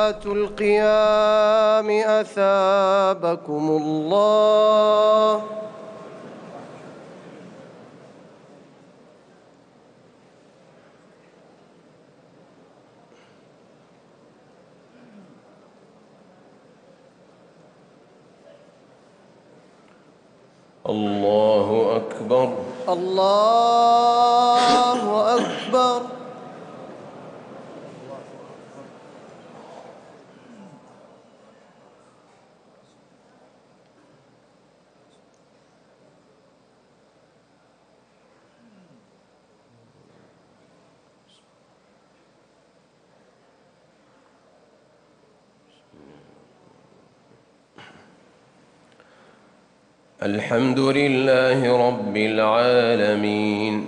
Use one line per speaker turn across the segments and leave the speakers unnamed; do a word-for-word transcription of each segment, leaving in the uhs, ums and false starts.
صلاة القيام أثابكم الله.
الله أكبر.
الله أكبر.
الحمد لله رب العالمين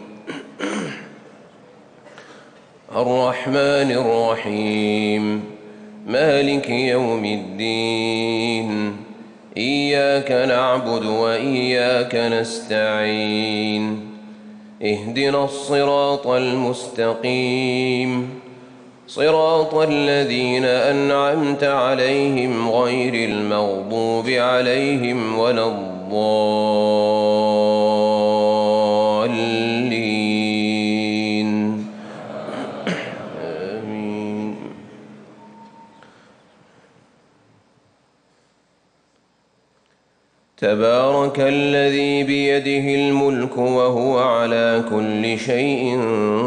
الرحمن الرحيم مالك يوم الدين إياك نعبد وإياك نستعين اهدنا الصراط المستقيم صراط الذين أنعمت عليهم غير المغضوب عليهم ولا الضالين آمين. تبارك الذي بيده الملك وهو على كل شيء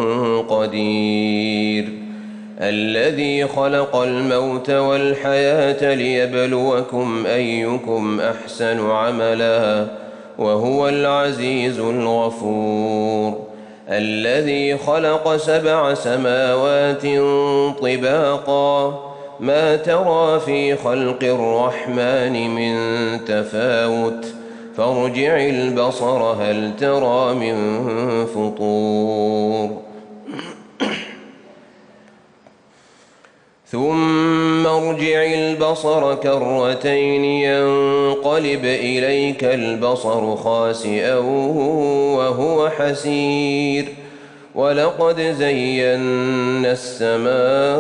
قدير الذي خلق الموت والحياة ليبلوكم أيكم أحسن عملا وهو العزيز الغفور الذي خلق سبع سماوات طباقا ما ترى في خلق الرحمن من تفاوت فارجع البصر هل ترى من فطور ثم ارجع البصر كرتين ينقلب إليك البصر خاسئا وهو حسير ولقد زينا السماء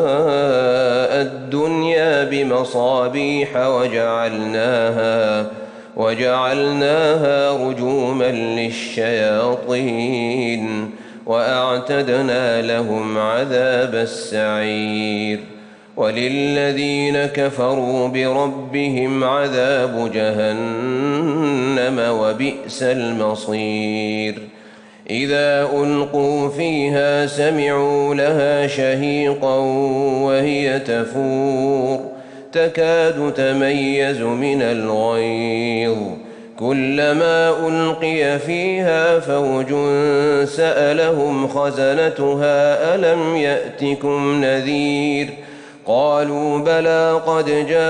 الدنيا بمصابيح وجعلناها وجعلناها رجوما للشياطين وأعتدنا لهم عذاب السعير وللذين كفروا بربهم عذاب جهنم وبئس المصير إذا ألقوا فيها سمعوا لها شهيقا وهي تفور تكاد تميز من الغيظ كلما ألقي فيها فوج سألهم خزنتها ألم يأتكم نذير قالوا بلى قد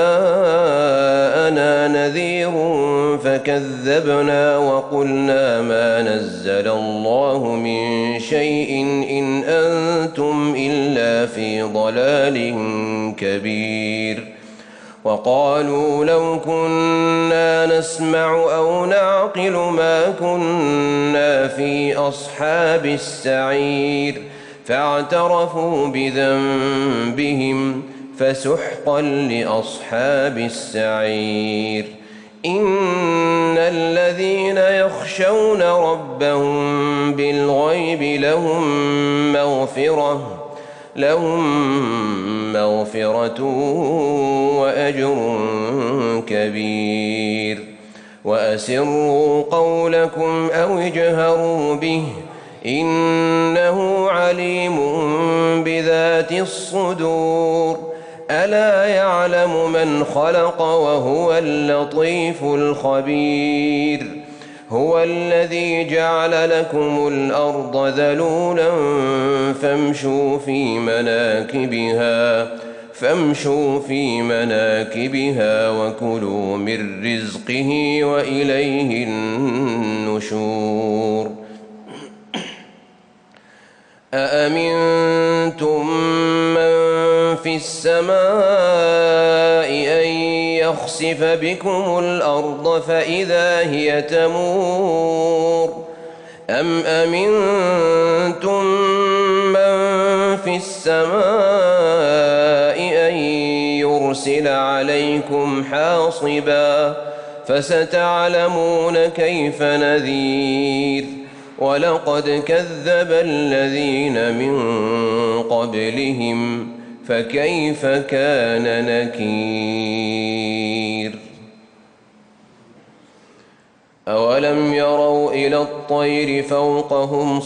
جاءنا نذير فكذبنا وقلنا ما نزل الله من شيء إن أنتم إلا في ضلال كبير وقالوا لو كنا نسمع أو نعقل ما كنا في أصحاب السعير فاعترفوا بذنبهم فسحقا لأصحاب السعير إن الذين يخشون ربهم بالغيب لهم مغفرة لهم مغفرة وأجر كبير وأسروا قولكم أو اجهروا به إنه عليم بذات الصدور ألا يعلم من خلق وهو اللطيف الخبير هو الذي جعل لكم الأرض ذلولا فامشوا في مناكبها فامشوا في مناكبها وكلوا من رزقه وإليه النشور أأمنتم من في السماء أن يخسف بكم الأرض فإذا هي تمور أم أمنتم من في السماء أن يرسل عليكم حاصبا فستعلمون كيف نذير ولقد كذب الذين من قبلهم فكيف كان نكير أولم يروا إلى الطير فوقهم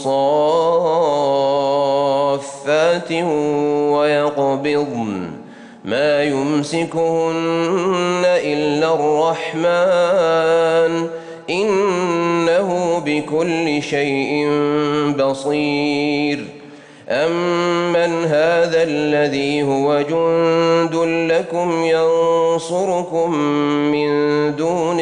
صافات ويقبضن ما يمسكهن إلا الرحمن إنه بكل شيء بصير أمن هذا الذي هو جند لكم ينصركم من دون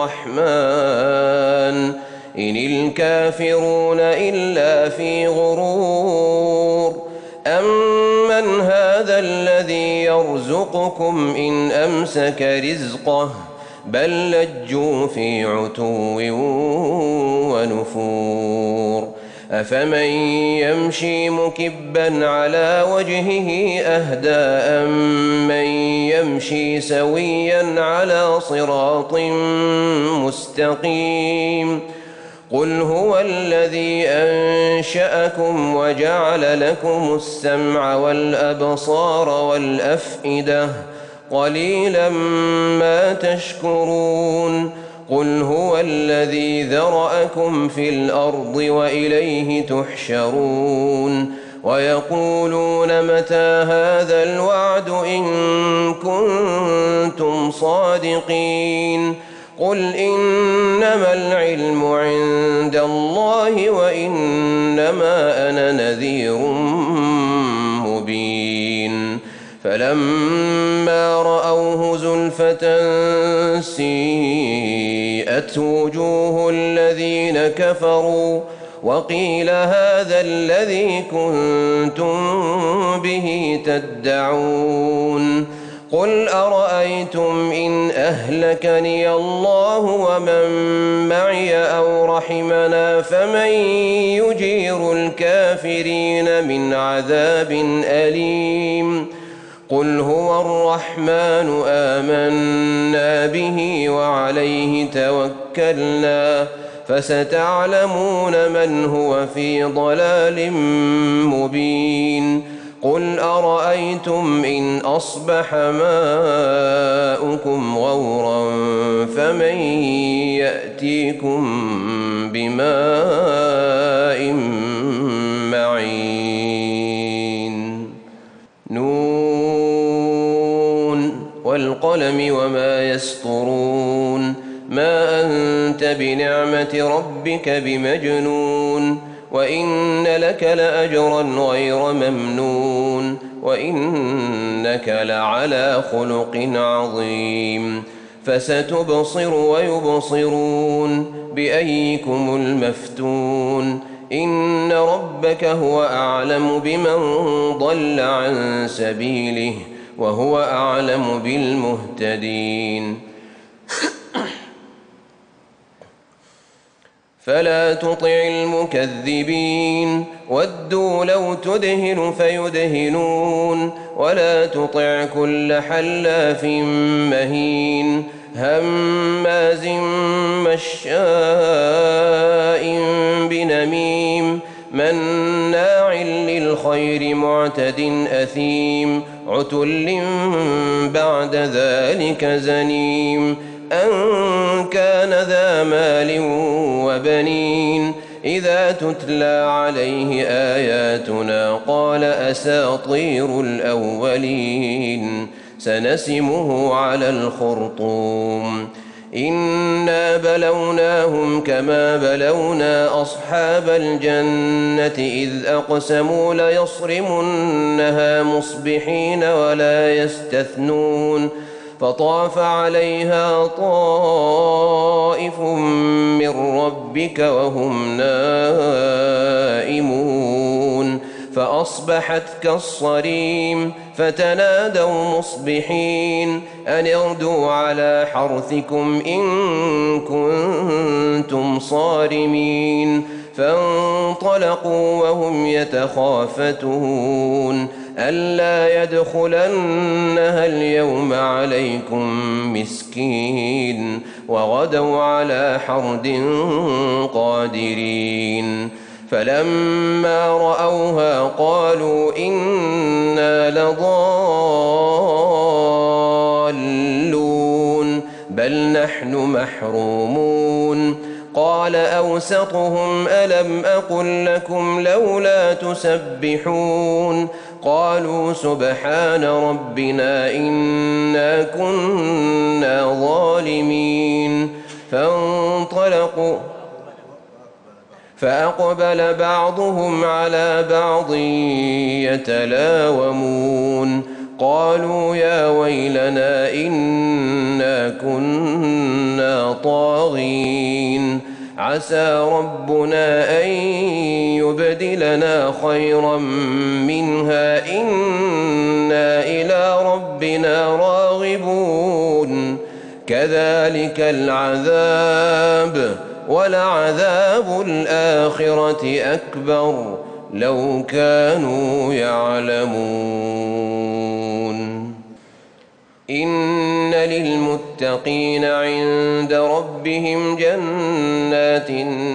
الرحمن إن الكافرون إلا في غرور أمن هذا الذي يرزقكم إن أمسك رزقه بل لجوا في عتو ونفور أفمن يمشي مكبا على وجهه أهدى أمن يمشي سويا على صراط مستقيم قل هو الذي أنشأكم وجعل لكم السمع والأبصار والأفئدة قليلا ما تشكرون قل هو الذي ذرأكم في الأرض وإليه تحشرون ويقولون متى هذا الوعد إن كنتم صادقين قل إنما العلم عند الله وإنما أنا نذير مبين فلما رأوه زلفة سيئت وجوه الذين كفروا وقيل هذا الذي كنتم به تدعون قل أرأيتم إن أهلكني الله ومن معي أو رحمنا فمن يجير الكافرين من عذاب أليم قل هو الرحمن آمنا به وعليه توكلنا فستعلمون من هو في ضلال مبين قل أرأيتم إن أصبح ماؤكم غورا فمن يأتيكم بماء معين نون والقلم وما يسطرون ما أنت بنعمة ربك بمجنون وإن لك لأجرا غير ممنون وإنك لعلى خلق عظيم فستبصر ويبصرون بأيكم المفتون إن ربك هو أعلم بمن ضل عن سبيله وهو أعلم بالمهتدين فلا تطع المكذبين ودوا لو تدهن فيدهنون ولا تطع كل حلاف مهين هماز مشاء بنميم مناع للخير معتد أثيم عتل بعد ذلك زنيم أن كان ذا مال وبنين إذا تتلى عليه آياتنا قال أساطير الأولين سنسمه على الخرطوم إنا بلوناهم كما بلونا أصحاب الجنة إذ أقسموا ليصرمنها مصبحين ولا يستثنون فطاف عليها طائف من ربك وهم نائمون فأصبحت كالصريم فتنادوا مصبحين أن اغدوا على حرثكم إن كنتم صارمين فانطلقوا وهم يتخافتون ألا يدخلنها اليوم عليكم مسكين وغدوا على حرد قادرين فلما رأوها قالوا إنا لضالون بل نحن محرومون قال أوسطهم ألم أقل لكم لولا تسبحون قالوا سبحان ربنا إنا كنا ظالمين فانطلقوا فأقبل بعضهم على بعض يتلاومون قالوا يا ويلنا إنا كنا طاغين عسى ربنا أن يبدلنا خيرا منها إنا إلى ربنا راغبون كذلك العذاب ولعذاب الآخرة أكبر لو كانوا يعلمون إن للمتقين عند ربهم جنات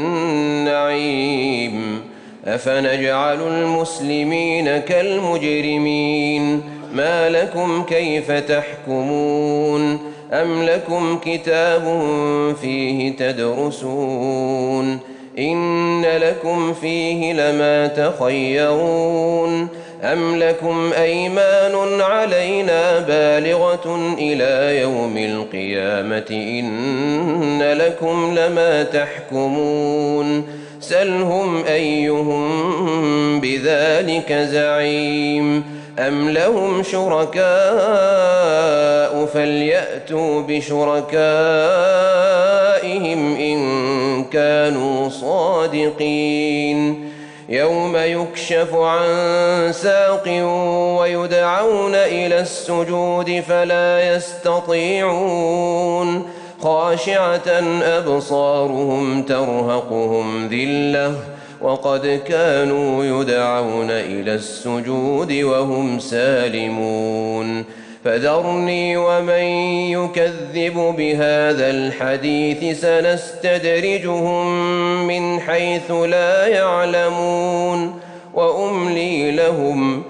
النعيم أفنجعل المسلمين كالمجرمين ما لكم كيف تحكمون أم لكم كتاب فيه تدرسون إن لكم فيه لما تخيرون أم لكم أيمان علينا بالغة إلى يوم القيامة إن لكم لما تحكمون سلهم أيهم بذلك زعيم أم لهم شركاء فليأتوا بشركائهم إن كانوا صادقين يوم يكشف عن ساق ويدعون إلى السجود فلا يستطيعون خاشعة أبصارهم ترهقهم ذلة وقد كانوا يدعون إلى السجود وهم سالمون فذرني ومن يكذب بهذا الحديث سنستدرجهم من حيث لا يعلمون وأملي لهم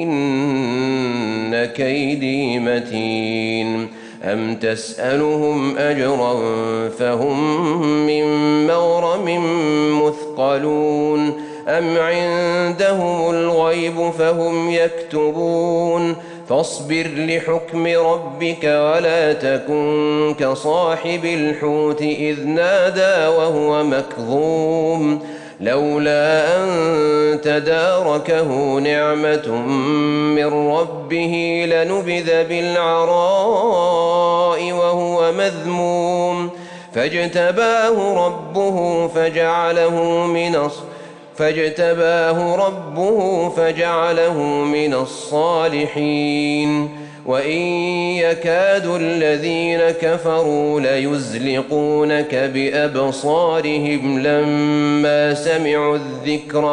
إن كيدي متين أم تسألهم أجرا فهم من مغرم مثقلون أم عندهم الغيب فهم يكتبون فاصبر لحكم ربك ولا تكن كصاحب الحوت إذ نادى وهو مكظوم لولا أن تداركه نعمة من ربه لنبذ بالعراء وهو مذموم فاجتباه ربه فجعله من الصالحين فاجتباه ربه فجعله من الصالحين وإن يكاد الذين كفروا ليزلقونك بأبصارهم لما سمعوا الذكر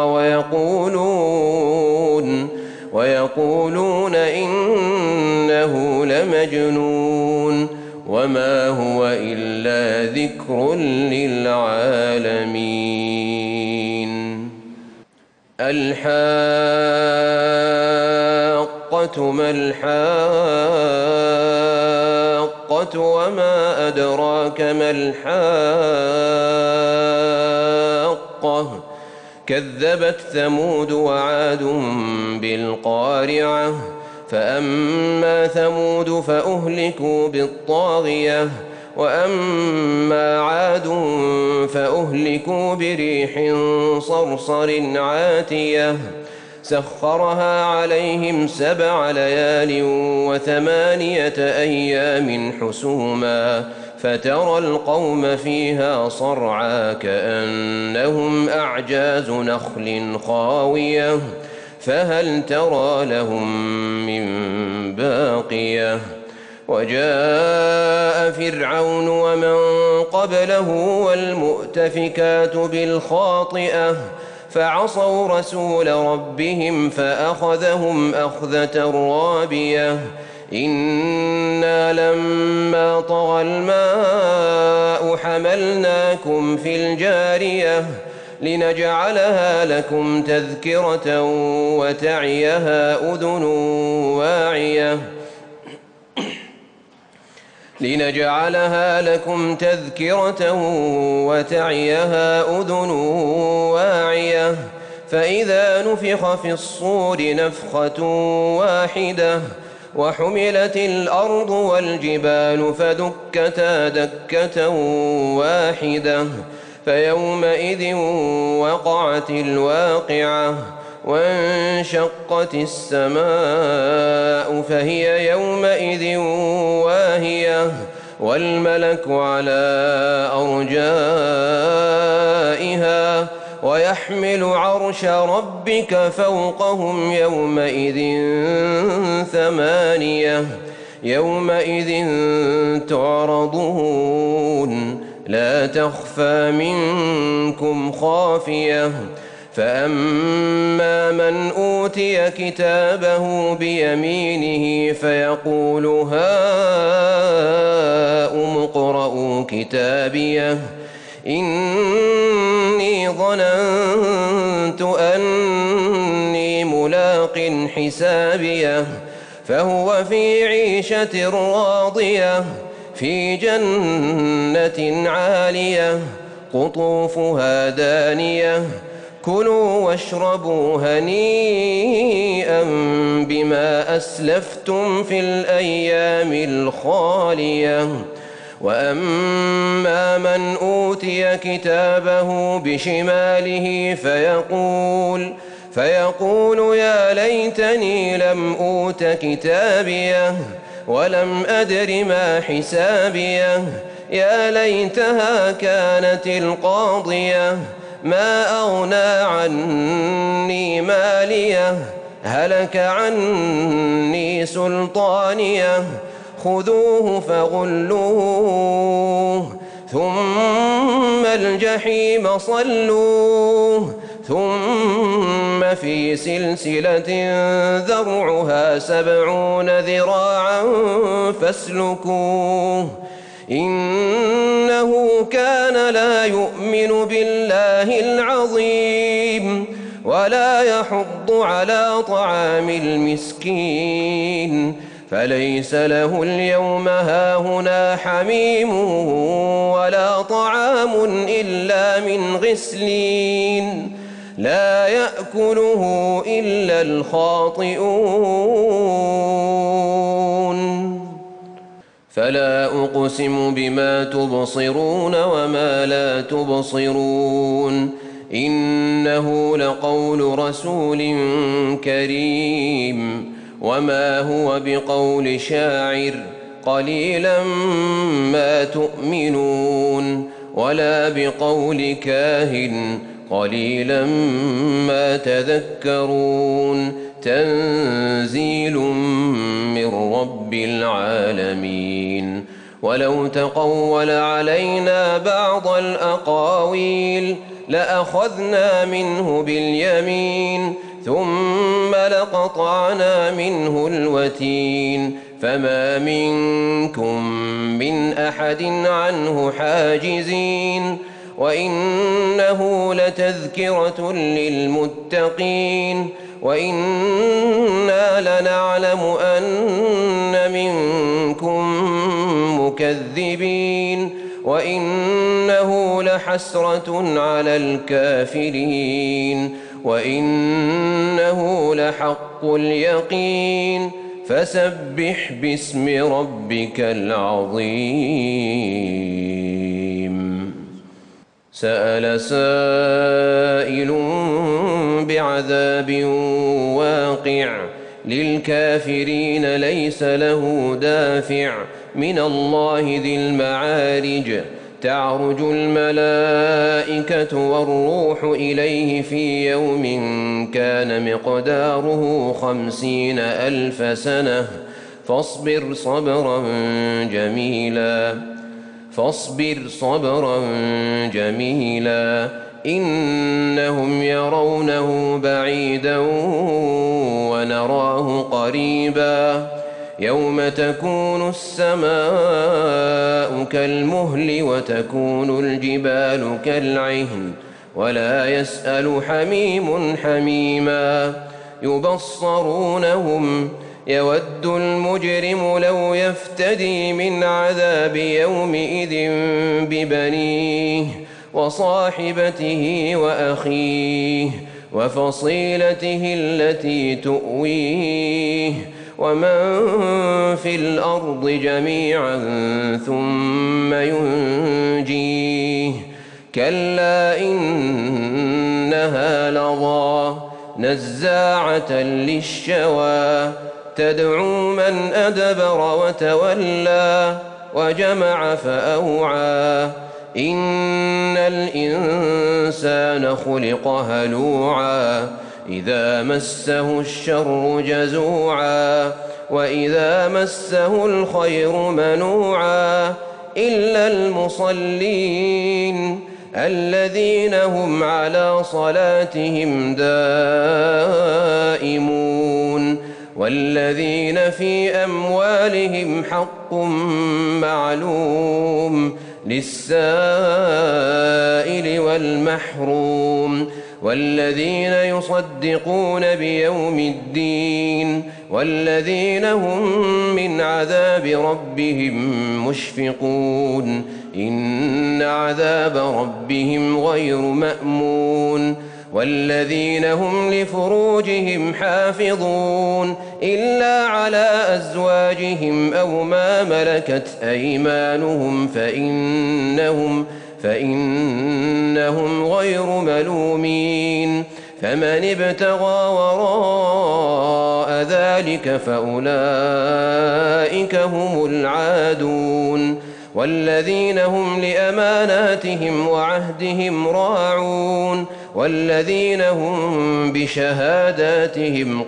ويقولون ويقولون إنه لمجنون وما هو إلا ذكر للعالمين الحاقة ما الحاقة وما أدراك ما الحاقة كذبت ثمود وعاد بالقارعة فأما ثمود فأهلكوا بالطاغية وأما عاد فأهلكوا بريح صرصر عاتية سخرها عليهم سبع ليال وثمانية أيام حسوما فترى القوم فيها صرعى كأنهم أعجاز نخل خاوية فهل ترى لهم من باقية وجاء فرعون ومن قبله والمؤتفكات بالخاطئة فعصوا رسول ربهم فأخذهم أخذة رابية إنا لما طغى الماء حملناكم في الجارية لنجعلها لكم تذكرة وتعيها أذن واعية لنجعلها لكم تذكرة وتعيها أذن واعية فإذا نفخ في الصور نفخة واحدة وحملت الأرض والجبال فدكتا دكة واحدة فيومئذ وقعت الواقعة وانشقت السماء فهي يومئذ واهية والملك على أرجائها ويحمل عرش ربك فوقهم يومئذ ثمانية يومئذ تعرضون لا تخفى منكم خافية فأما من أوتي كتابه بيمينه فيقول هاؤم اقرءوا كتابيه إني ظننت أني ملاق حسابيه فهو في عيشة راضية في جنة عالية قطوفها دانية كلوا واشربوا هنيئا بما أسلفتم في الأيام الخالية وأما من أوتي كتابه بشماله فيقول فيقول يا ليتني لم أوت كتابيه ولم أدر ما حسابيه يا ليتها كانت القاضية ما أغنى عني ماليه هلك عني سلطانيه خذوه فغلوه ثم الجحيم صلوه ثم في سلسلة ذرعها سبعون ذراعا فاسلكوه إنه كان لا يؤمن بالله العظيم ولا يحض على طعام المسكين فليس له اليوم هاهنا حميم ولا طعام إلا من غسلين لا يأكله إلا الخاطئون فلا أقسم بما تبصرون وما لا تبصرون إنه لقول رسول كريم وما هو بقول شاعر قليلا ما تؤمنون ولا بقول كاهن قليلا ما تذكرون تنزيل من رب العالمين ولو تقول علينا بعض الأقاويل لأخذنا منه باليمين ثم لقطعنا منه الوتين فما منكم من أحد عنه حاجزين وإنه لتذكرة للمتقين وإنا لنعلم أن منكم مكذبين وإنه لحسرة على الكافرين وإنه لحق اليقين فسبح باسم ربك العظيم سأل سائل بعذاب واقع للكافرين ليس له دافع من الله ذي المعارج تعرج الملائكة والروح إليه في يوم كان مقداره خمسين ألف سنة فاصبر صبرا جميلا فاصبر صبرا جميلا إنهم يرونه بعيدا ونراه قريبا يوم تكون السماء كالمهل وتكون الجبال كالعهن ولا يسأل حميم حميما يبصرونهم يود المجرم لو يفتدي من عذاب يومئذ ببنيه وصاحبته وأخيه وفصيلته التي تؤويه ومن في الأرض جميعا ثم ينجيه كلا إنها لظى نزاعة للشوى تدعو من أدبر وتولى وجمع فأوعى إن الإنسان خلق هلوعا إذا مسه الشر جزوعا وإذا مسه الخير منوعا إلا المصلين الذين هم على صلاتهم دائمون والذين في أموالهم حق معلوم للسائل والمحروم والذين يصدقون بيوم الدين والذين هم من عذاب ربهم مشفقون إن عذاب ربهم غير مأمون والذين هم لفروجهم حافظون إلا على أزواجهم أو ما ملكت أيمانهم فإنهم فإنهم غير ملومين فمن ابتغى وراء ذلك فأولئك هم العادون والذين هم لأماناتهم وعهدهم راعون والذين هم بشهاداتهم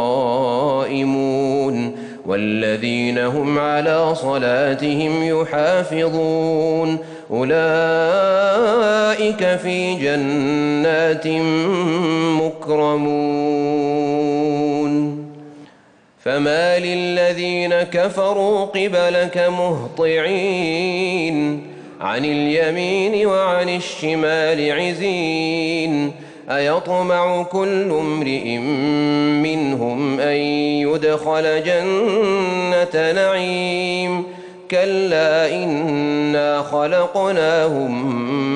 قائمون والذين هم على صلاتهم يحافظون أولئك في جنات مكرمون فما للذين كفروا قبلك مهطعين عن اليمين وعن الشمال عزين أيطمع كل امرئ منهم أن يدخل جنة نعيم كلا إنا خلقناهم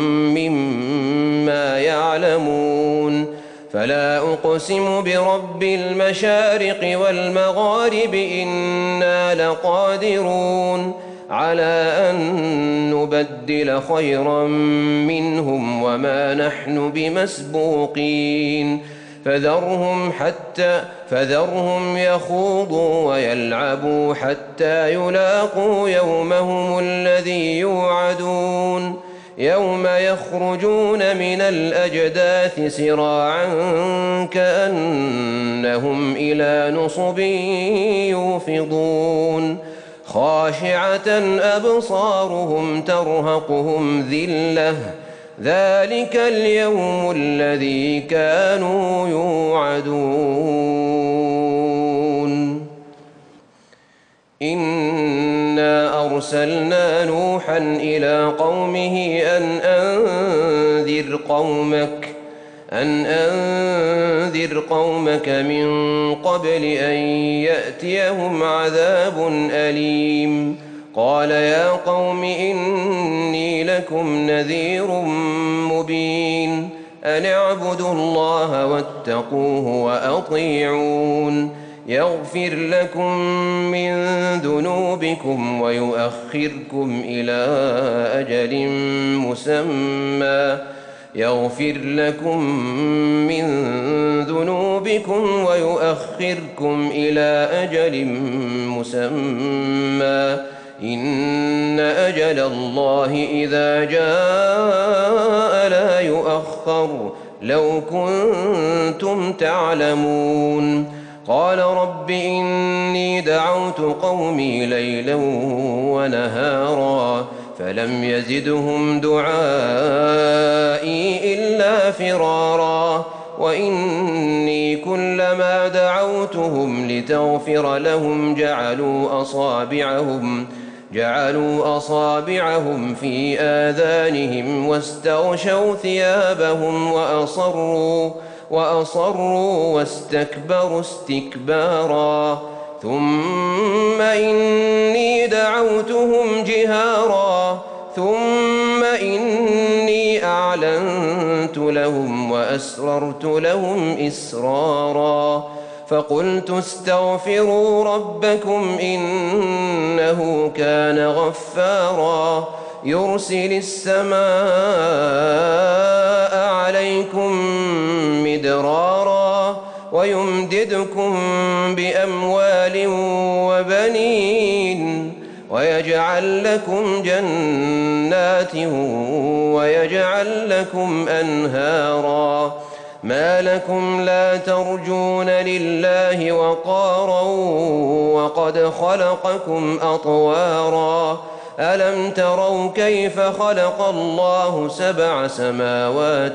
مما يعلمون فلا أقسم برب المشارق والمغارب إنا لقادرون على أن نبدل خيرا منهم وما نحن بمسبوقين فذرهم حتى فذرهم يخوضوا ويلعبوا حتى يلاقوا يومهم الذي يوعدون يوم يخرجون من الأجداث سراعا كأنهم إلى نصب يوفضون خاشعة أبصارهم ترهقهم ذلة ذلك اليوم الذي كانوا يوعدون إنا أرسلنا نوحا إلى قومه أن أنذر قومك أن أنذر قومك من قبل أن يأتيهم عذاب أليم قال يا قوم إني لكم نذير مبين أن اعبدوا الله واتقوه وأطيعون يغفر لكم من ذنوبكم ويؤخركم إلى أجل مسمى يغفر لكم من ذنوبكم ويؤخركم إلى أجل مسمى إن أجل الله إذا جاء لا يؤخر لو كنتم تعلمون قال رب إني دعوت قومي ليلا ونهارا فلم يزدهم دعائي إلا فرارا وإني كلما دعوتهم لتغفر لهم جعلوا أصابعهم جعلوا أصابعهم في آذانهم واستغشوا ثيابهم وأصروا وأصروا واستكبروا استكبارا ثم إني دعوتهم جهارا ثم إني أعلنت لهم وأسررت لهم إسرارا فقلت استغفروا ربكم إنه كان غفارا يرسل السماء عليكم مدرارا ويمددكم بأموال وبنين ويجعل لكم جنات ويجعل لكم أنهارا ما لكم لا ترجون لله وقارا وقد خلقكم أطوارا ألم تروا كيف خلق الله سبع سماوات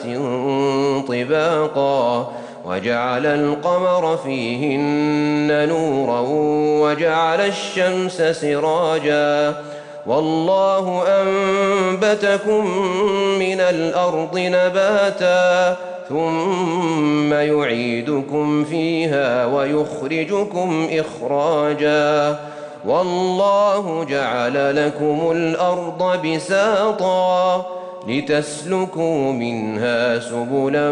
طباقا وجعل القمر فيهن نورا وجعل الشمس سراجا والله أنبتكم من الأرض نباتا ثم يعيدكم فيها ويخرجكم إخراجا والله جعل لكم الأرض بساطا لتسلكوا منها سبلا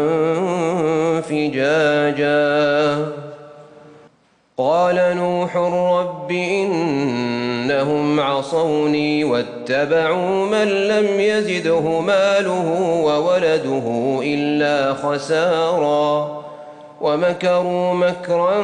فجاجا قال نوح رب إنهم عصوني واتبعوا من لم يزده ماله وولده إلا خسارا ومكروا مكرا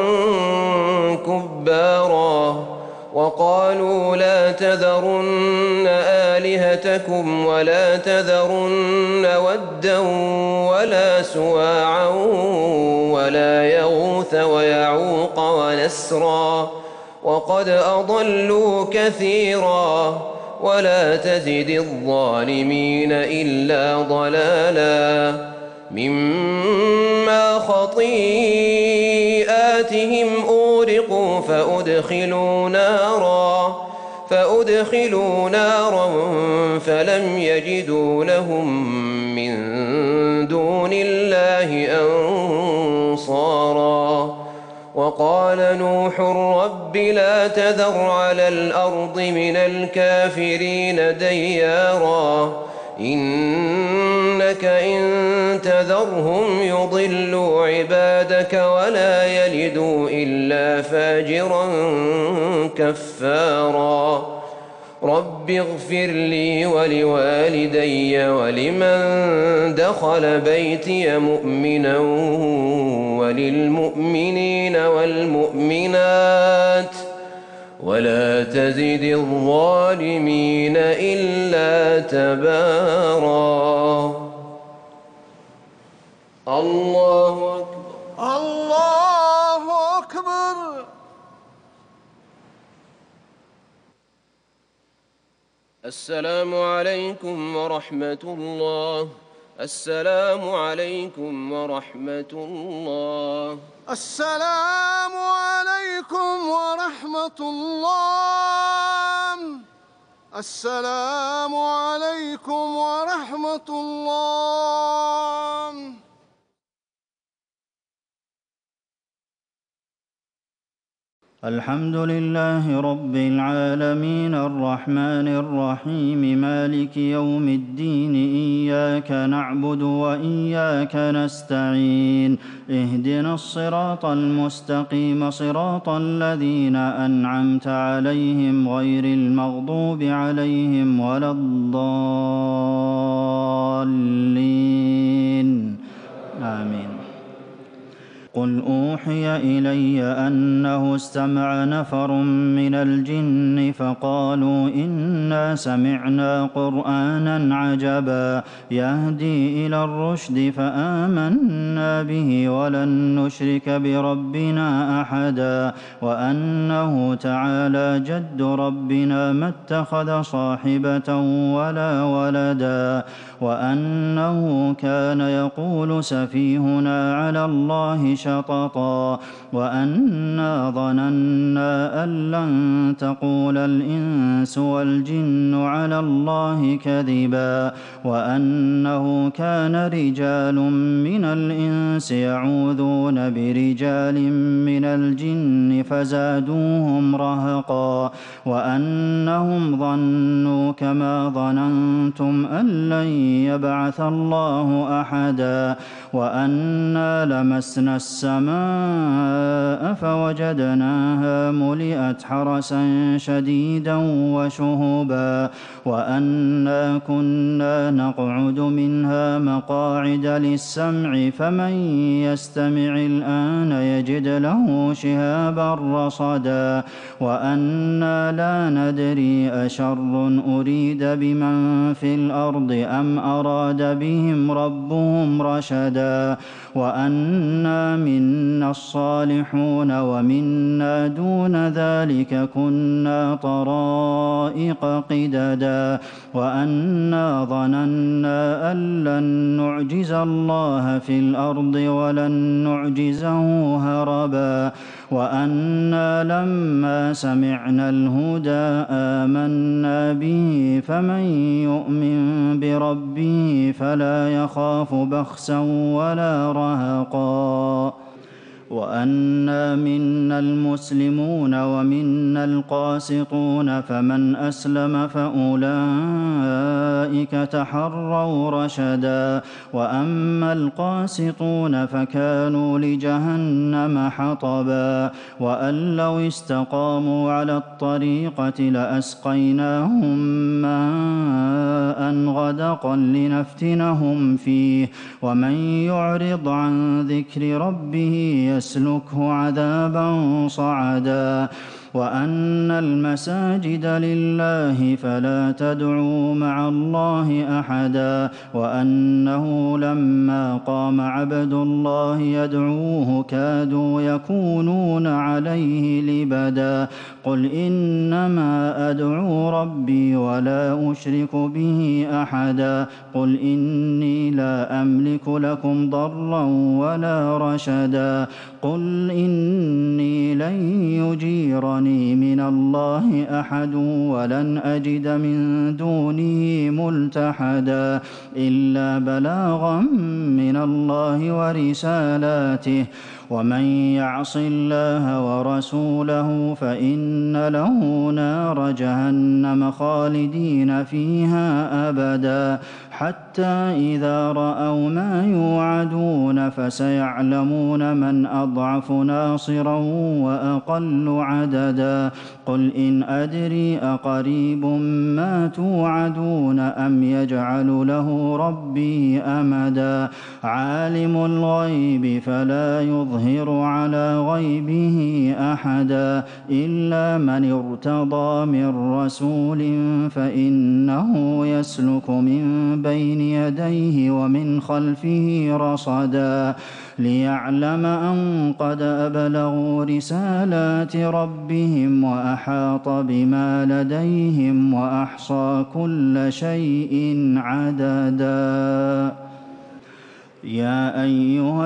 كبارا وقالوا لا تذرن آلهتكم ولا تذرن ودا ولا سواعا ولا يغوث ويعوق ونسرا وقد أضلوا كثيرا ولا تزد الظالمين إلا ضلالا مما خطيئاتهم أغرقوا فأدخلوا نارا فأدخلوا نارا فلم يجدوا لهم من دون الله أنصارا وقال نوح رب لا تذر على الأرض من الكافرين ديارا إنك إن تذرهم يضلوا عبادك ولا يلدوا إلا فاجرا كفارا رب اغفر لي ولوالدي ولمن دخل بيتي مؤمنا وللمؤمنين والمؤمنات ولا تزد الظالمين إلا تبارا الله أكبر
الله أكبر.
السلام عليكم ورحمة الله. السلام عليكم ورحمة الله.
السلام عليكم ورحمة الله. السلام عليكم ورحمة الله.
الحمد لله رب العالمين الرحمن الرحيم مالك يوم الدين إياك نعبد وإياك نستعين اهدنا الصراط المستقيم صراط الذين أنعمت عليهم غير المغضوب عليهم ولا الضالين آمين. قل أوحي إلي أنه استمع نفر من الجن فقالوا إنا سمعنا قرآنا عجبا يهدي إلى الرشد فآمنا به ولن نشرك بربنا أحدا وأنه تعالى جد ربنا ما اتخذ صاحبة ولا ولدا وأنه كان يقول سفيهنا على الله شططا وأنا ظننا أن لن تقول الإنس والجن على الله كذبا وأنه كان رجال من الإنس يعوذون برجال من الجن فزادوهم رهقا وأنهم ظنوا كما ظننتم أن لن يبعث الله أحدا وأنا لمسنا السماء فوجدناها ملئت حرسا شديدا وشهبا وأنا كنا نقعد منها مقاعد للسمع فمن يستمع الآن يجد له شهابا رصدا وأنا لا ندري أشر أريد بمن في الأرض أم أراد بهم ربهم رشدا وأنا منا الصالحون ومنا دون ذلك كنا طرائق قددا وأنا ظننا أن لن نعجز الله في الأرض ولن نعجزه هربا وأنا لما سمعنا الهدى آمنا به فمن يؤمن بربه فلا يخاف بخسا ولا رهقا وأنا منا المسلمون ومنا القاسطون فمن أسلم فأولئك تحروا رشدا وأما القاسطون فكانوا لجهنم حطبا وأن لو استقاموا على الطريقة لأسقيناهم ماء غدقا لنفتنهم فيه ومن يعرض عن ذكر ربه يسلكه عذابا صعدا وأن المساجد لله فلا تدعوا مع الله أحدا وأنه لما قام عبد الله يدعوه كادوا يكونون عليه لبدا قل إنما أدعو ربي ولا أشرك به أحدا قل إني لا أملك لكم ضرا ولا رشدا قل إني لن يجيرني من الله أحد ولن أجد من دونه ملتحدا إلا بلاغا من الله ورسالاته ومن يعص الله ورسوله فإن له نار جهنم خالدين فيها أبدا حتى إذا رأوا ما يوعدون فسيعلمون من أضعف ناصرا وأقل عددا قل إن أدري أقريب ما توعدون أم يجعل له ربي أمدا عالم الغيب فلا يظهر على غيبه أحدا إلا من ارتضى من رسول فإنه يسلك من بين يديه ومن خلفه رصدا ليعلم أن قد أبلغوا رسالات ربهم وأحاط بما لديهم وأحصى كل شيء عددا يا أيها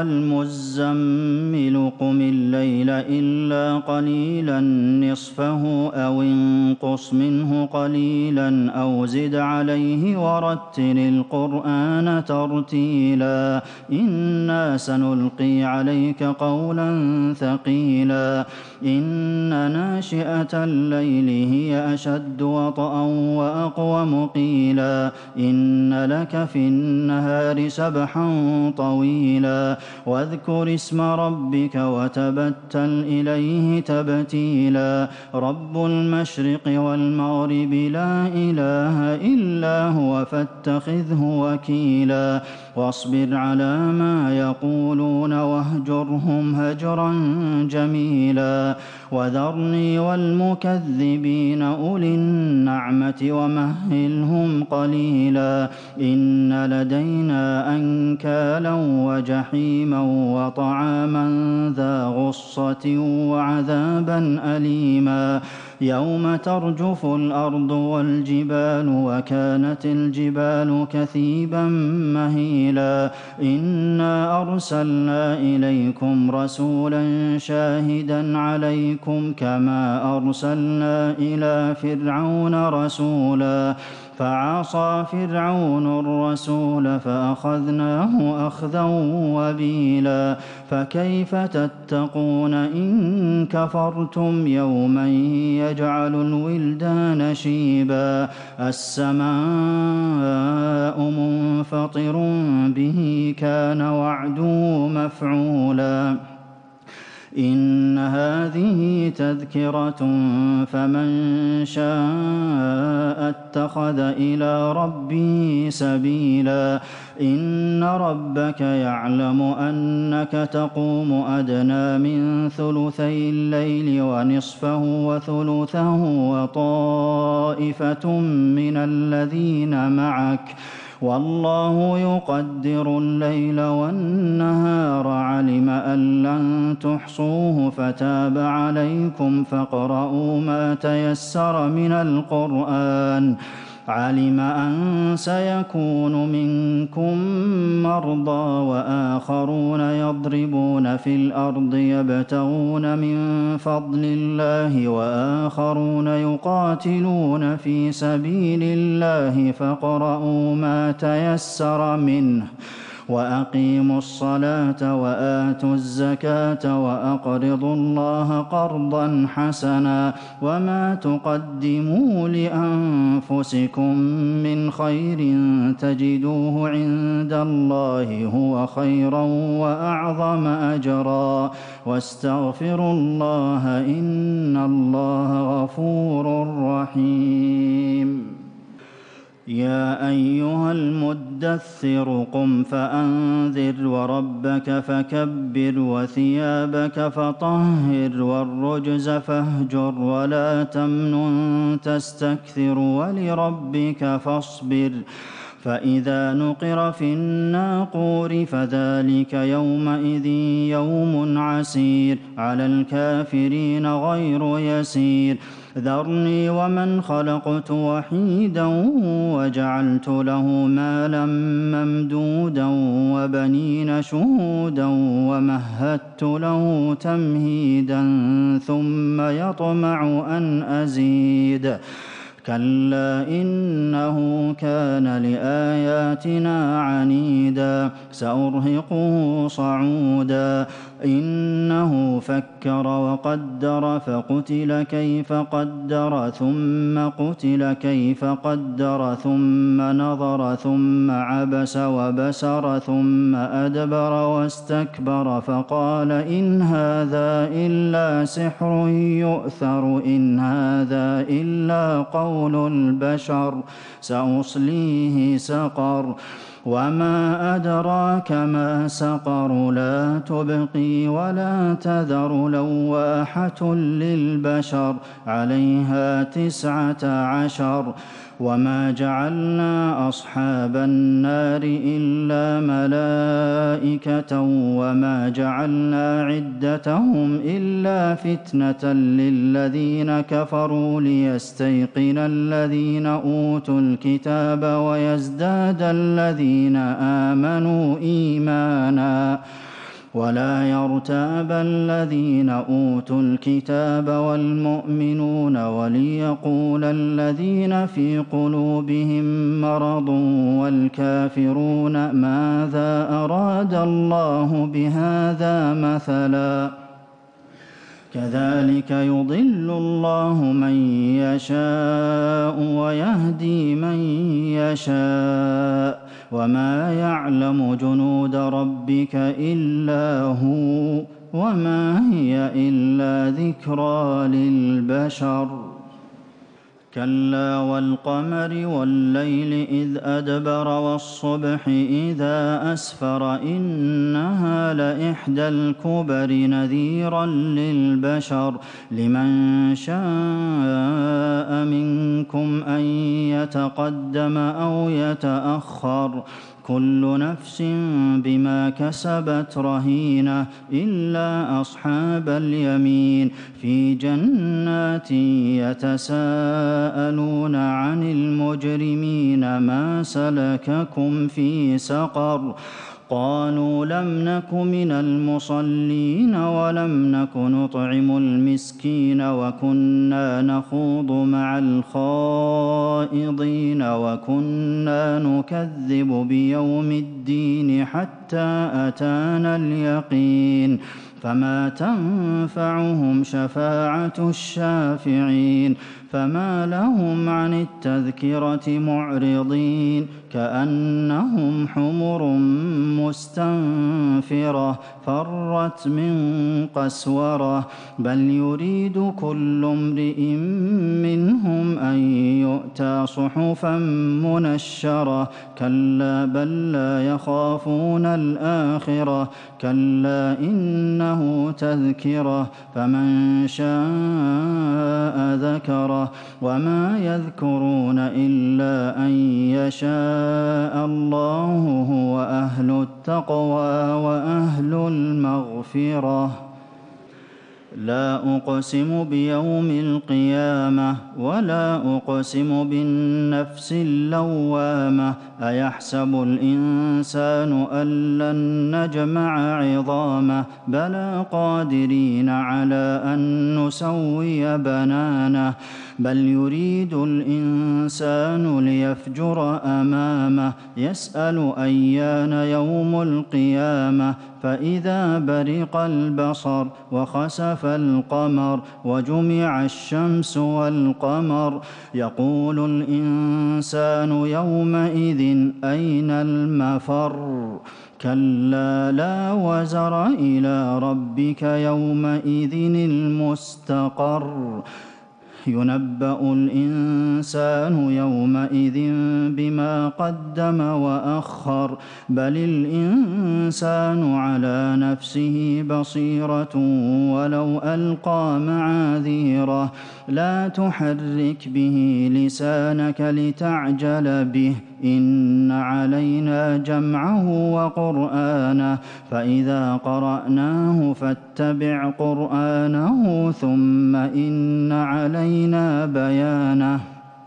المزمل قم الليل إلا قليلا نصفه أو انقص منه قليلا أو زد عليه ورتل القرآن ترتيلا إنا سنلقي عليك قولا ثقيلا إن ناشئة الليل هي أشد وطئا وأقوم قيلا إن لك في النهار سبحا طويلا واذكر اسم ربك وتبتل إليه تبتيلا رب المشرق والمغرب لا إله إلا هو فاتخذه وكيلا واصبر على ما يقولون واهجرهم هجرا جميلا وذرني والمكذبين أولي النعمة ومهلهم قليلا إن لدينا أنكالا وجحيما وطعاما ذا غصة وعذابا أليما يوم ترجف الأرض والجبال وكانت الجبال كثيبا مهيلا إنا أرسلنا إليكم رسولا شاهدا عليكم كما أرسلنا إلى فرعون رسولا فعصى فرعون الرسول فأخذناه أخذا وبيلا فكيف تتقون إن كفرتم يوما يجعل الولدان شيبا السماء منفطر به كان وعده مفعولا إن هذه تذكرة فمن شاء اتخذ إلى ربه سبيلا إن ربك يعلم أنك تقوم أدنى من ثلثي الليل ونصفه وثلثه وطائفة من الذين معك والله يقدر الليل والنهار علم أن لن تحصوه فتاب عليكم فاقرؤوا ما تيسر من القرآن علم أن سيكون منكم مرضى وآخرون يضربون في الأرض يبتغون من فضل الله وآخرون يقاتلون في سبيل الله فاقرؤوا ما تيسر منه وأقيموا الصلاة وآتوا الزكاة وأقرضوا الله قرضا حسنا وما تقدموا لأنفسكم من خير تجدوه عند الله هو خيرا وأعظم أجرا واستغفروا الله إن الله غفور رحيم يا أيها المدثر قم فأنذر وربك فكبر وثيابك فطهر والرجز فاهجر ولا تمنن تستكثر ولربك فاصبر فإذا نقر في الناقور فذلك يومئذ يوم عسير على الكافرين غير يسير ذرني ومن خلقت وحيدا وجعلت له مالا ممدودا وبنين شهودا ومهدت له تمهيدا ثم يطمع أن أزيد كلا إنه كان لآياتنا عنيدا سأرهقه صعودا إنه فكر وقدر فقتل كيف قدر ثم قتل كيف قدر ثم نظر ثم عبس وبسر ثم أدبر واستكبر فقال إن هذا إلا سحر يؤثر إن هذا إلا قول البشر سأصليه سقر وما أدراك ما سقر لا تبقي ولا تذر لواحة للبشر عليها تسعة عشر وما جعلنا أصحاب النار إلا ملائكة وما جعلنا عدتهم إلا فتنة للذين كفروا ليستيقن الذين أوتوا الكتاب ويزداد الذين آمنوا إيمانا ولا يرتاب الذين أوتوا الكتاب والمؤمنون وليقول الذين في قلوبهم مرض والكافرون ماذا أراد الله بهذا مثلا كذلك يضل الله من يشاء ويهدي من يشاء وما يعلم جنود ربك إلا هو وما هي إلا ذكرى للبشر كلا والقمر والليل إذ أدبر والصبح إذا أسفر إنها لإحدى الكبر نذيرا للبشر لمن شاء منكم أن يتقدم أو يتأخر كل نفس بما كسبت رهينة إلا أصحاب اليمين في جنات يتساءلون عن المجرمين ما سلككم في سقر قالوا لم نك من المصلين ولم نك نطعم المسكين وكنا نخوض مع الخائضين وكنا نكذب بيوم الدين حتى أتانا اليقين فما تنفعهم شفاعة الشافعين فما لهم عن التذكرة معرضين كأنهم حمر مستنفرة فرت من قسورة بل يريد كل امرئ منهم أن يؤتى صحفا منشرة كلا بل لا يخافون الآخرة كلا إنه تذكرة فمن شاء ذكره وما يذكرون إلا أن يشاء الله هو أهل التقوى وأهل المغفرة لا أقسم بيوم القيامة ولا أقسم بالنفس اللوامة أيحسب الإنسان أن لن نجمع عظامه بلى قادرين على أن نسوي بنانه بل يريد الإنسان ليفجر أمامه يسأل أيان يوم القيامة فإذا برق البصر وخسف القمر وجمع الشمس والقمر يقول الإنسان يومئذ أين المفر كلا لا وزر إلى ربك يومئذ المستقر ينبأ الإنسان يومئذ بما قدم وأخر بل الإنسان على نفسه بصيرة ولو ألقى معاذيره لا تحرك به لسانك لتعجل به إن علينا جمعه وقرآنه فإذا قرأناه فاتبع قرآنه ثم إن علينا بيانه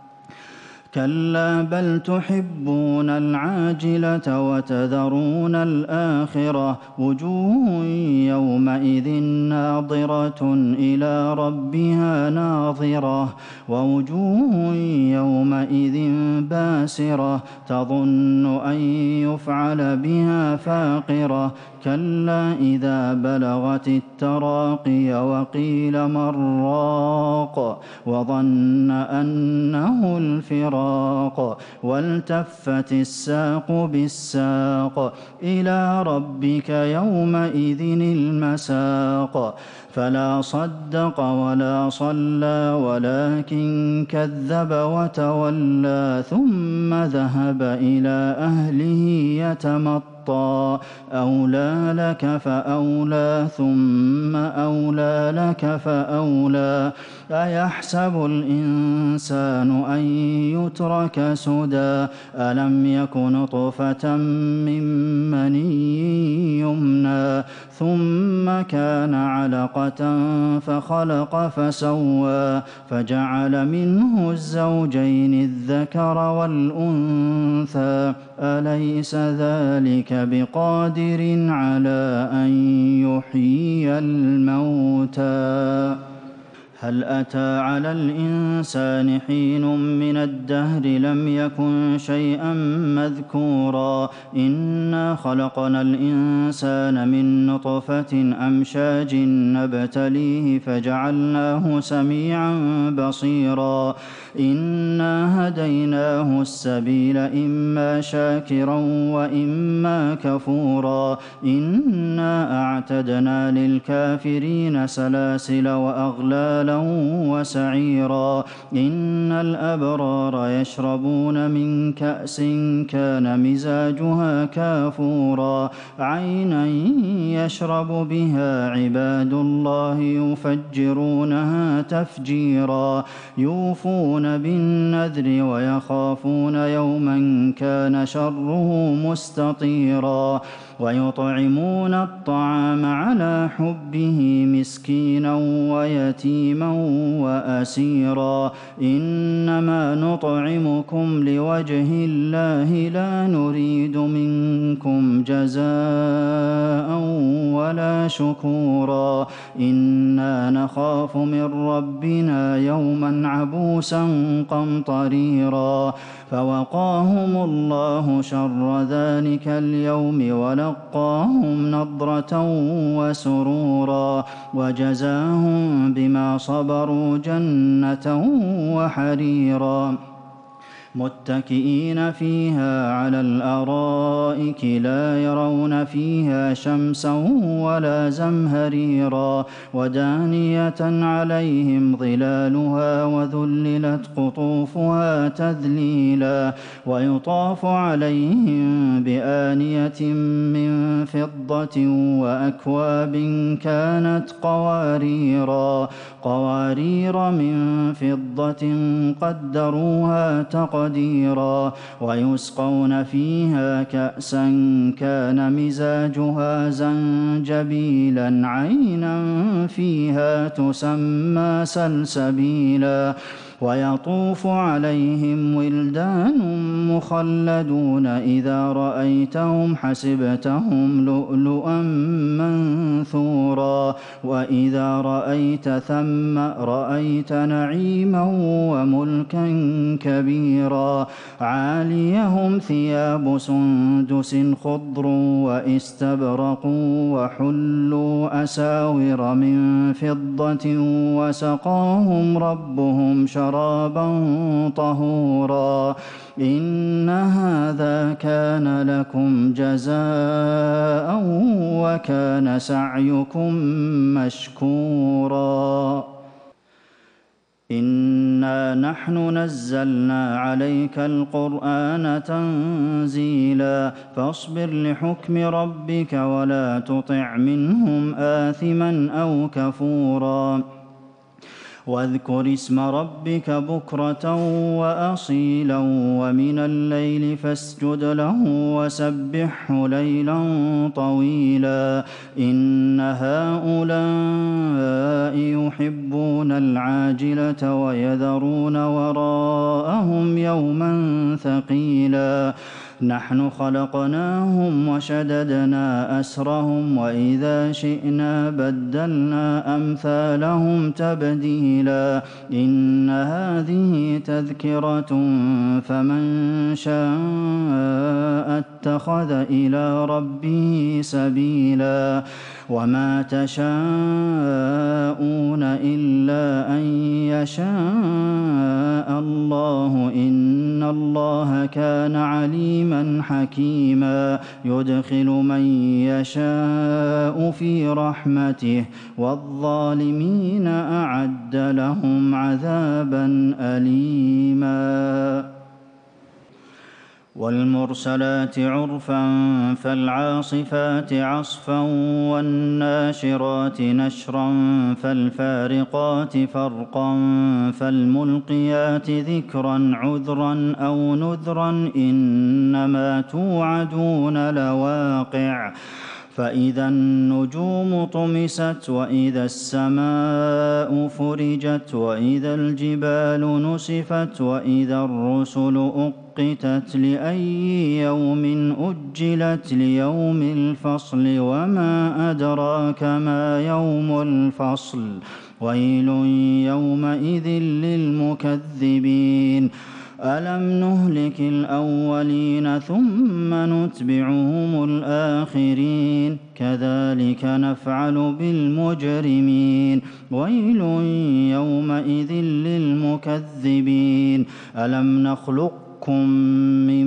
كلا بل تحبون العاجلة وتذرون الآخرة وجوه يومئذ ناظرة إلى ربها ناظرة ووجوه يومئذ باسرة تظن أن يفعل بها فاقرة كلا إذا بلغت التراقي وقيل من راق وظن أنه الفراق والتفت الساق بالساق إلى ربك يومئذ المساق فلا صدق ولا صلى ولكن كذب وتولى ثم ذهب إلى أهله يتمطى أولى لك فأولى ثم أولى لك فأولى أيحسب الإنسان أن يترك سدى ألم يك نطفة من مني يمنى ثم كان علقة فخلق فسوى فجعل منه الزوجين الذكر والأنثى أليس ذلك بقادر على أن يحيي الموتى هل أتى على الإنسان حين من الدهر لم يكن شيئا مذكورا إنا خلقنا الإنسان من نطفة أمشاج نبتليه فجعلناه سميعا بصيرا إنا هديناه السبيل إما شاكرا وإما كفورا إنا أعتدنا للكافرين سلاسل وأغلالا وسعيرا إن الأبرار يشربون من كأس كان مزاجها كافورا عينا يشرب بها عباد الله يفجرونها تفجيرا يوفون بالنذر ويخافون يوما كان شره مستطيرا ويطعمون الطعام على حبه مسكينا ويتيما وأسيرا إنما نطعمكم لوجه الله لا نريد منكم جزاء ولا شكورا إنا نخاف من ربنا يوما عبوسا قمطريرا فوقاهم الله شر ذلك اليوم ولقاهم نضرة وسرورا وجزاهم بما صبروا جنة وحريرا متكئين فيها على الأرائك لا يرون فيها شمسا ولا زمهريرا ودانية عليهم ظلالها وذللت قطوفها تذليلا ويطاف عليهم بآنية من فضة وأكواب كانت قواريرا قوارير من فضة قدروها تقديرا ويسقون فيها كأسا كان مزاجها زنجبيلا عينا فيها تسمى سلسبيلا ويطوف عليهم ولدان مخلدون إذا رأيتهم حسبتهم لؤلؤا منثورا وإذا رأيت ثم رأيت نعيما وملكا كبيرا عاليهم ثياب سندس خضر واستبرق وحلوا أساور من فضة وسقاهم ربهم شرابا طهورا إن هذا كان لكم جزاء وكان سعيكم مشكورا إنا نحن نزلنا عليك القرآن تنزيلا فاصبر لحكم ربك ولا تطع منهم آثما أو كفورا واذكر اسم ربك بكرة وأصيلا ومن الليل فاسجد له وسبحه ليلا طويلا إن هؤلاء يحبون العاجلة ويذرون وراءهم يوما ثقيلا نحن خلقناهم وشددنا أسرهم وإذا شئنا بدلنا أمثالهم تبديلا إن هذه تذكرة فمن شاء اتخذ إلى ربه سبيلا وما تشاءون إلا أن يشاء الله إن الله كان عليما حكيما يدخل من يشاء في رحمته والظالمين أعد لهم عذابا أليما والمرسلات عرفا فالعاصفات عصفا والناشرات نشرا فالفارقات فرقا فالملقيات ذكرا عذرا أو نذرا إنما توعدون لواقع فإذا النجوم طمست وإذا السماء فرجت وإذا الجبال نسفت وإذا الرسل أقتت لأي يوم أجلت ليوم الفصل وما أدراك ما يوم الفصل ويل يومئذ للمكذبين ألم نهلك الأولين ثم نتبعهم الآخرين كذلك نفعل بالمجرمين ويل يومئذ للمكذبين ألم نخلقكم من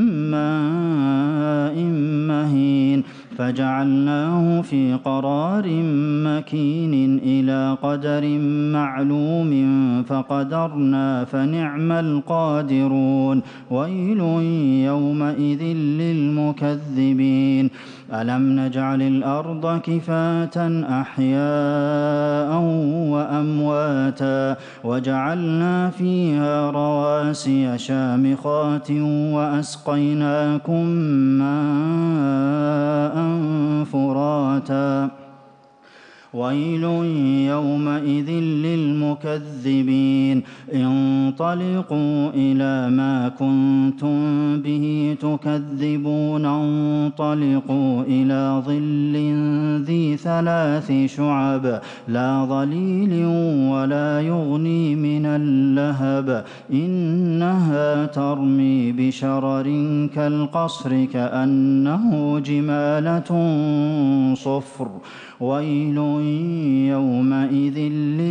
ماء مهين فجعلناه في قرار مكين إلى قدر معلوم فقدرنا فنعم القادرون ويل يومئذ للمكذبين ألم نجعل الأرض كفاة أحياء وأمواتا وجعلنا فيها رواسي شامخات وأسقيناكم ماء فراتا ويل يومئذ للمكذبين انطلقوا إلى ما كنتم به تكذبون انطلقوا إلى ظل ذي ثلاث شعب لا ظليل ولا يغني من اللهب إنها ترمي بشرر كالقصر كأنه جمالة صفر ويل يومئذ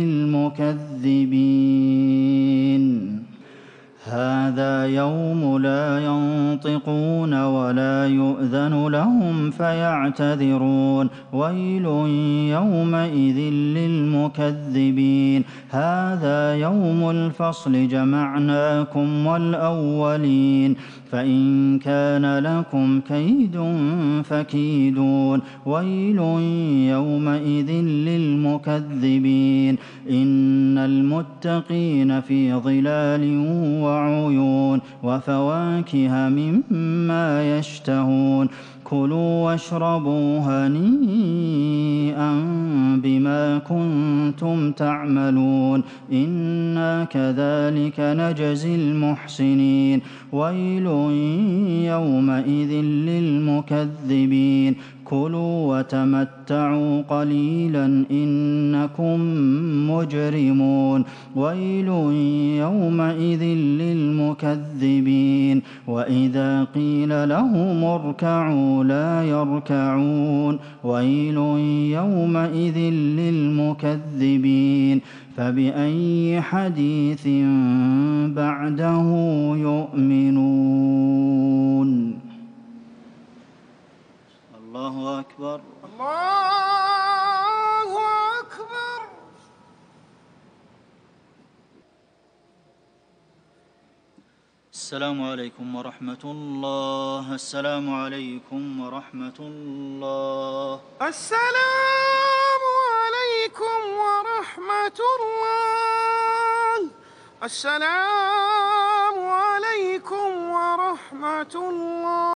للمكذبين هذا يوم لا ينطقون ولا يؤذن لهم فيعتذرون ويل يومئذ للمكذبين هذا يوم الفصل جمعناكم والأولين فإن كان لكم كيد فكيدون ويل يومئذ للمكذبين إن المتقين في ظلال وعيون وفواكه مما يشتهون كلوا واشربوا هنيئا بما كنتم تعملون إنا كذلك نجزي المحسنين ويل يومئذ للمكذبين كلوا وتمتعوا قليلا إنكم مجرمون ويل يومئذ للمكذبين وإذا قيل لهم اركعوا لا يركعون ويل يومئذ للمكذبين فبأي حديث بعده يؤمنون الله أكبر
الله أكبر.
السلام عليكم ورحمة الله السلام عليكم ورحمة الله
السلام عليكم ورحمة الله. السلام عليكم ورحمة الله.